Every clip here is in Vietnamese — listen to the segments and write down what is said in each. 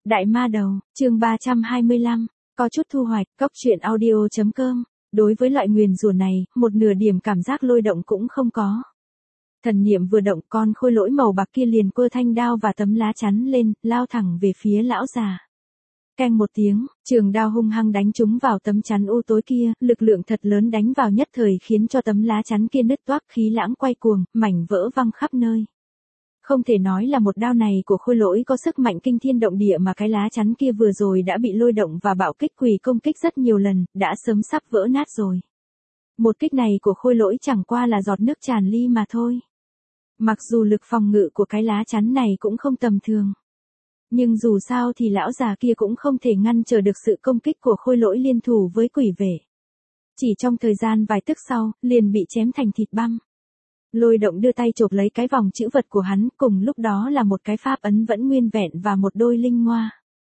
Đại ma đầu, chương 325, có chút thu hoạch, cốc truyện audio.com. Đối với loại nguyền rủa này, một nửa điểm cảm giác lôi động cũng không có. Thần niệm vừa động, con khôi lỗi màu bạc kia liền quơ thanh đao và tấm lá chắn lên, lao thẳng về phía lão già. Keng một tiếng, trường đao hung hăng đánh trúng vào tấm chắn u tối kia, lực lượng thật lớn đánh vào nhất thời khiến cho tấm lá chắn kia nứt toác, khí lãng quay cuồng, mảnh vỡ văng khắp nơi. Không thể nói là một đao này của khôi lỗi có sức mạnh kinh thiên động địa mà cái lá chắn kia vừa rồi đã bị lôi động và bạo kích quỷ công kích rất nhiều lần, đã sớm sắp vỡ nát rồi. Một kích này của khôi lỗi chẳng qua là giọt nước tràn ly mà thôi. Mặc dù lực phòng ngự của cái lá chắn này cũng không tầm thường. Nhưng dù sao thì lão già kia cũng không thể ngăn trở được sự công kích của khôi lỗi liên thủ với quỷ vệ. Chỉ trong thời gian vài tức sau, liền bị chém thành thịt băm. Lôi động đưa tay chộp lấy cái vòng chữ vật của hắn, cùng lúc đó là một cái pháp ấn vẫn nguyên vẹn và một đôi linh ngoa.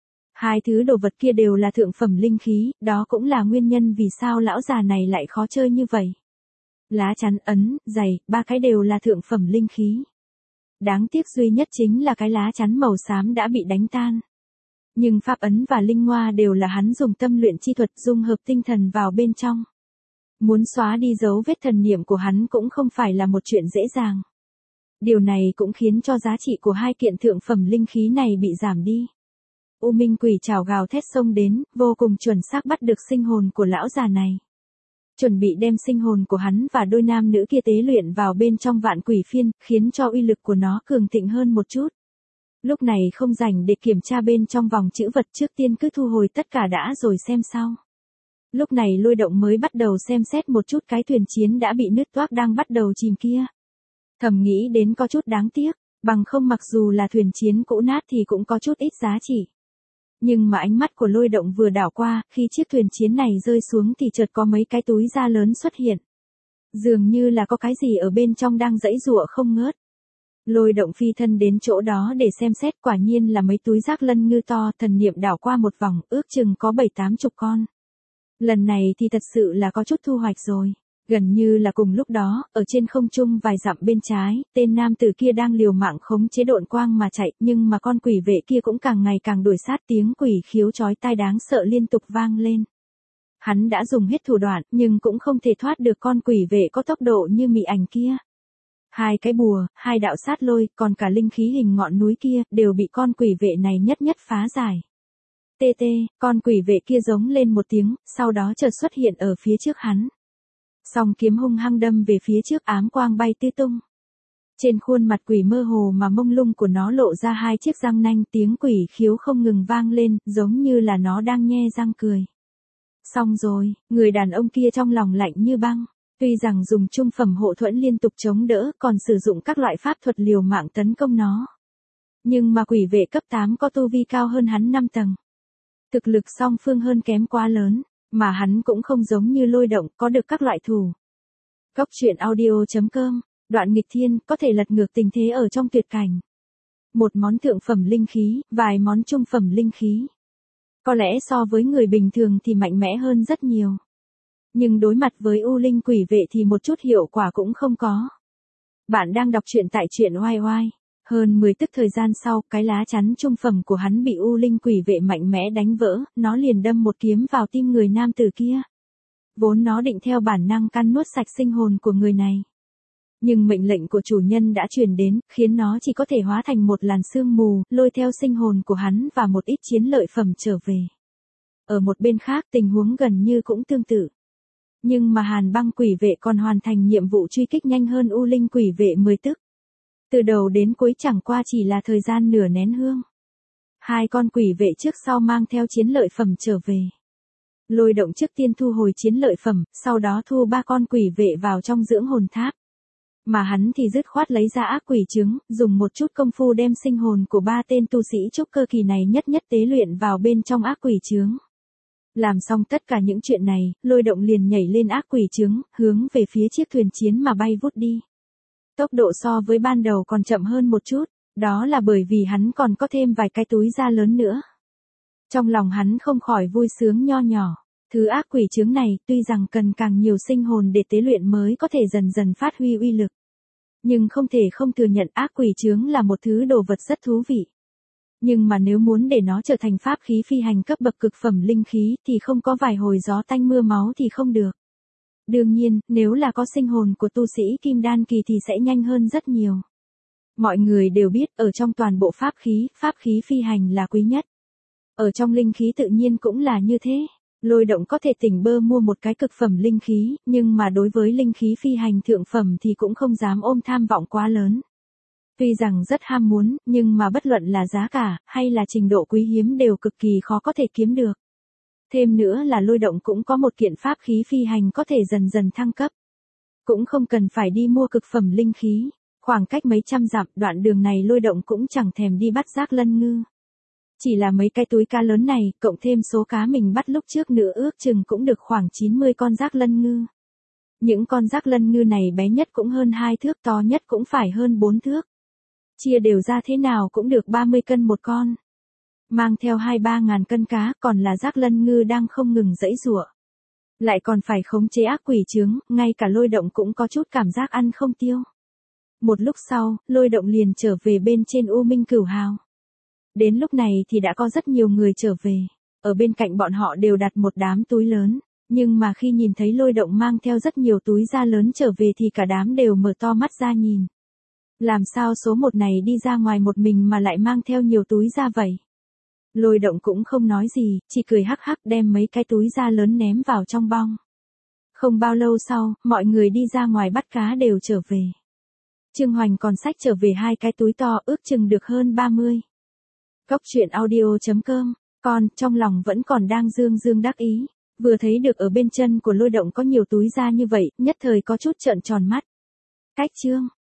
Hai thứ đồ vật kia đều là thượng phẩm linh khí, đó cũng là nguyên nhân vì sao lão già này lại khó chơi như vậy. Lá chắn, ấn, giày, ba cái đều là thượng phẩm linh khí. Đáng tiếc duy nhất chính là cái lá chắn màu xám đã bị đánh tan. Nhưng pháp ấn và linh ngoa đều là hắn dùng tâm luyện chi thuật dung hợp tinh thần vào bên trong. Muốn xóa đi dấu vết thần niệm của hắn cũng không phải là một chuyện dễ dàng. Điều này cũng khiến cho giá trị của hai kiện thượng phẩm linh khí này bị giảm đi. U Minh Quỷ Trảo gào thét xông đến, vô cùng chuẩn xác bắt được sinh hồn của lão già này. Chuẩn bị đem sinh hồn của hắn và đôi nam nữ kia tế luyện vào bên trong vạn quỷ phiên, khiến cho uy lực của nó cường thịnh hơn một chút. Lúc này không rảnh để kiểm tra bên trong vòng chữ vật, trước tiên cứ thu hồi tất cả đã rồi xem sau. Lúc này lôi động mới bắt đầu xem xét một chút cái thuyền chiến đã bị nứt toác đang bắt đầu chìm kia. Thầm nghĩ đến có chút đáng tiếc, bằng không mặc dù là thuyền chiến cũ nát thì cũng có chút ít giá trị. Nhưng mà ánh mắt của lôi động vừa đảo qua, khi chiếc thuyền chiến này rơi xuống thì chợt có mấy cái túi da lớn xuất hiện. Dường như là có cái gì ở bên trong đang giãy giụa không ngớt. Lôi động phi thân đến chỗ đó để xem xét, quả nhiên là mấy túi rác lân ngư to, thần niệm đảo qua một vòng, ước chừng có 7-80 con. Lần này thì thật sự là có chút thu hoạch rồi. Gần như là cùng lúc đó, ở trên không trung vài dặm bên trái, tên nam tử kia đang liều mạng khống chế độn quang mà chạy, nhưng mà con quỷ vệ kia cũng càng ngày càng đuổi sát, tiếng quỷ khiếu chói tai đáng sợ liên tục vang lên. Hắn đã dùng hết thủ đoạn, nhưng cũng không thể thoát được con quỷ vệ có tốc độ như mị ảnh kia. Hai cái bùa, hai đạo sát lôi, còn cả linh khí hình ngọn núi kia, đều bị con quỷ vệ này nhất nhất phá giải. Tê tê, con quỷ vệ kia giống lên một tiếng, sau đó chợt xuất hiện ở phía trước hắn. Song kiếm hung hăng đâm về phía trước, ám quang bay tứ tung. Trên khuôn mặt quỷ mơ hồ mà mông lung của nó lộ ra hai chiếc răng nanh, tiếng quỷ khiếu không ngừng vang lên, giống như là nó đang nhe răng cười. Xong rồi, người đàn ông kia trong lòng lạnh như băng. Tuy rằng dùng trung phẩm hộ thuẫn liên tục chống đỡ, còn sử dụng các loại pháp thuật liều mạng tấn công nó. Nhưng mà quỷ vệ cấp 8 có tu vi cao hơn hắn 5 tầng. Thực lực song phương hơn kém quá lớn, mà hắn cũng không giống như lôi động có được các loại thủ. Cốc truyện audio.com, đoạn nghịch thiên, có thể lật ngược tình thế ở trong tuyệt cảnh. Một món thượng phẩm linh khí, vài món trung phẩm linh khí. Có lẽ so với người bình thường thì mạnh mẽ hơn rất nhiều. Nhưng đối mặt với U Linh quỷ vệ thì một chút hiệu quả cũng không có. Bạn đang đọc truyện tại truyện oai oai. Hơn 10 tức thời gian sau, cái lá chắn trung phẩm của hắn bị U Linh quỷ vệ mạnh mẽ đánh vỡ, nó liền đâm một kiếm vào tim người nam tử kia. Vốn nó định theo bản năng căn nuốt sạch sinh hồn của người này. Nhưng mệnh lệnh của chủ nhân đã truyền đến, khiến nó chỉ có thể hóa thành một làn sương mù, lôi theo sinh hồn của hắn và một ít chiến lợi phẩm trở về. Ở một bên khác tình huống gần như cũng tương tự. Nhưng mà Hàn Băng quỷ vệ còn hoàn thành nhiệm vụ truy kích nhanh hơn U Linh quỷ vệ 10 tức. Từ đầu đến cuối chẳng qua chỉ là thời gian nửa nén hương. Hai con quỷ vệ trước sau mang theo chiến lợi phẩm trở về. Lôi động trước tiên thu hồi chiến lợi phẩm, sau đó thu ba con quỷ vệ vào trong dưỡng hồn tháp. Mà hắn thì dứt khoát lấy ra ác quỷ trứng, dùng một chút công phu đem sinh hồn của ba tên tu sĩ trúc cơ kỳ này nhất nhất tế luyện vào bên trong ác quỷ trứng. Làm xong tất cả những chuyện này, lôi động liền nhảy lên ác quỷ trứng, hướng về phía chiếc thuyền chiến mà bay vút đi. Tốc độ so với ban đầu còn chậm hơn một chút, đó là bởi vì hắn còn có thêm vài cái túi da lớn nữa. Trong lòng hắn không khỏi vui sướng nho nhỏ, thứ ác quỷ trứng này tuy rằng cần càng nhiều sinh hồn để tế luyện mới có thể dần dần phát huy uy lực. Nhưng không thể không thừa nhận ác quỷ trứng là một thứ đồ vật rất thú vị. Nhưng mà nếu muốn để nó trở thành pháp khí phi hành cấp bậc cực phẩm linh khí thì không có vài hồi gió tanh mưa máu thì không được. Đương nhiên, nếu là có sinh hồn của tu sĩ kim đan kỳ thì sẽ nhanh hơn rất nhiều. Mọi người đều biết ở trong toàn bộ pháp khí phi hành là quý nhất. Ở trong linh khí tự nhiên cũng là như thế. Lôi động có thể tỉnh bơ mua một cái cực phẩm linh khí, nhưng mà đối với linh khí phi hành thượng phẩm thì cũng không dám ôm tham vọng quá lớn. Tuy rằng rất ham muốn, nhưng mà bất luận là giá cả, hay là trình độ quý hiếm đều cực kỳ khó có thể kiếm được. Thêm nữa là lôi động cũng có một kiện pháp khí phi hành có thể dần dần thăng cấp. Cũng không cần phải đi mua cực phẩm linh khí. Khoảng cách mấy trăm dặm đoạn đường này lôi động cũng chẳng thèm đi bắt rác lân ngư. Chỉ là mấy cái túi cá lớn này, cộng thêm số cá mình bắt lúc trước nữa ước chừng cũng được khoảng 90 con rác lân ngư. Những con rác lân ngư này bé nhất cũng hơn 2 thước, to nhất cũng phải hơn 4 thước. Chia đều ra thế nào cũng được 30 cân một con. Mang theo 2-3 ngàn cân cá, còn là rác lân ngư đang không ngừng giãy giụa. Lại còn phải khống chế ác quỷ chướng, ngay cả lôi động cũng có chút cảm giác ăn không tiêu. Một lúc sau, lôi động liền trở về bên trên U Minh Cửu Hào. Đến lúc này thì đã có rất nhiều người trở về. Ở bên cạnh bọn họ đều đặt một đám túi lớn. Nhưng mà khi nhìn thấy lôi động mang theo rất nhiều túi da lớn trở về thì cả đám đều mở to mắt ra nhìn. Làm sao số một này đi ra ngoài một mình mà lại mang theo nhiều túi da vậy? Lôi động cũng không nói gì, chỉ cười hắc hắc đem mấy cái túi da lớn ném vào trong bong. Không bao lâu sau, mọi người đi ra ngoài bắt cá đều trở về. Trương Hoành còn xách trở về 2 cái túi to ước chừng được hơn 30. Cốc truyện audio.com, con trong lòng vẫn còn đang dương đắc ý. Vừa thấy được ở bên chân của lôi động có nhiều túi da như vậy, nhất thời có chút trợn tròn mắt. Cách chương.